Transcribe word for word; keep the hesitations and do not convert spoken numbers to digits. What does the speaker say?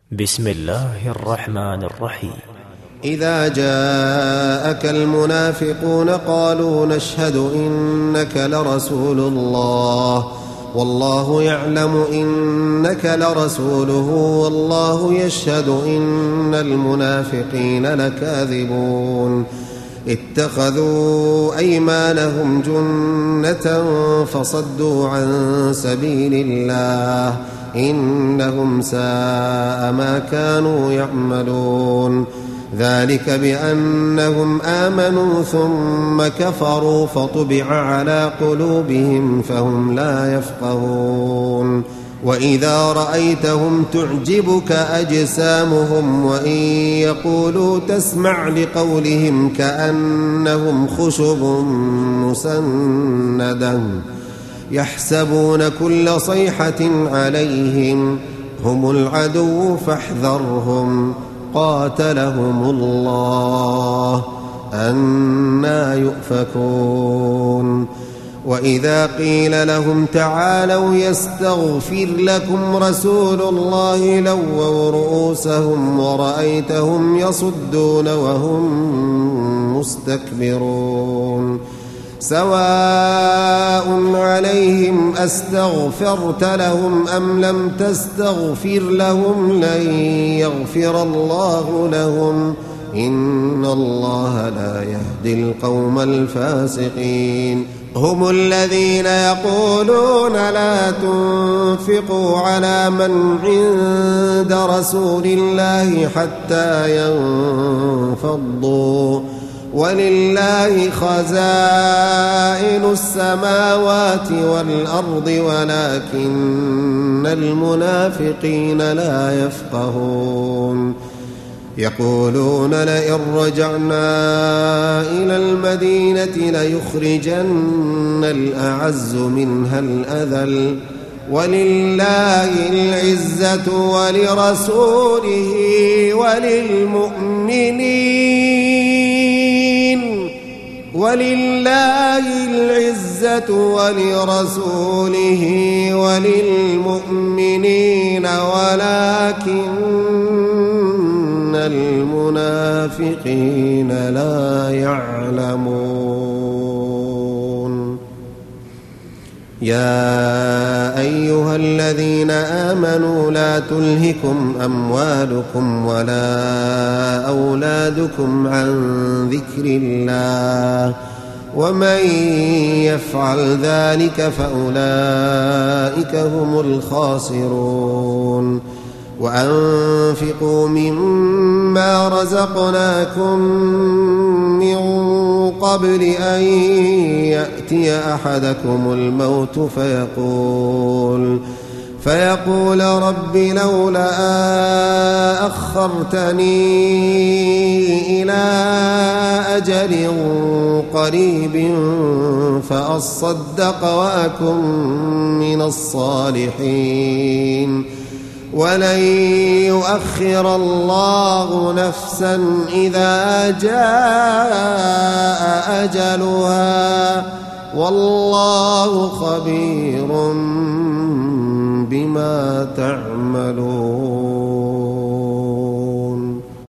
بسم الله الرحمن الرحيم. إذا جاءك المنافقون قالوا نشهد إنك لرسول الله والله يعلم إنك لرسوله والله يشهد إن المنافقين لكاذبون. اتخذوا أيمانهم جنة فصدوا عن سبيل الله إنهم ساء ما كانوا يعملون. ذلك بأنهم آمنوا ثم كفروا فطبع على قلوبهم فهم لا يفقهون. وإذا رأيتهم تعجبك أجسامهم وإن يقولوا تسمع لقولهم كأنهم خشب مسندة يحسبون كل صيحة عليهم هم العدو فاحذرهم قاتلهم الله أنى يؤفكون. وإذا قيل لهم تعالوا يستغفر لكم رسول الله لووا رؤوسهم ورأيتهم يصدون وهم مستكبرون. سواء عليهم أستغفرت لهم أم لم تستغفر لهم لن يغفر الله لهم إن الله لا يهدي القوم الفاسقين. هم الذين يقولون لا تنفقوا على من عند رسول الله حتى ينفضوا ولله خزائن السماوات والأرض ولكن المنافقين لا يفقهون. يقولون لئن رجعنا إلى المدينة ليخرجن الأعز منها الأذل ولله العزة ولرسوله وللمؤمنين ولله العزة ولرسوله وللمؤمنين ولكن المنافقين لا يعلمون. يا أيها الذين آمنوا لا تلهكم أموالكم ولا أولادكم عن ذكر الله ومن يفعل ذلك فأولئك هم الخاسرون. وأنفقوا مما رزقناكم من قبل أن يأتي أحدكم الموت فيقول فيقول رب لولا أخرتني إلى أجل قريب فأصدق وأكن من الصالحين ولن يؤخر الله نفسا إذا جاء أجلها والله خبير بما تعملون.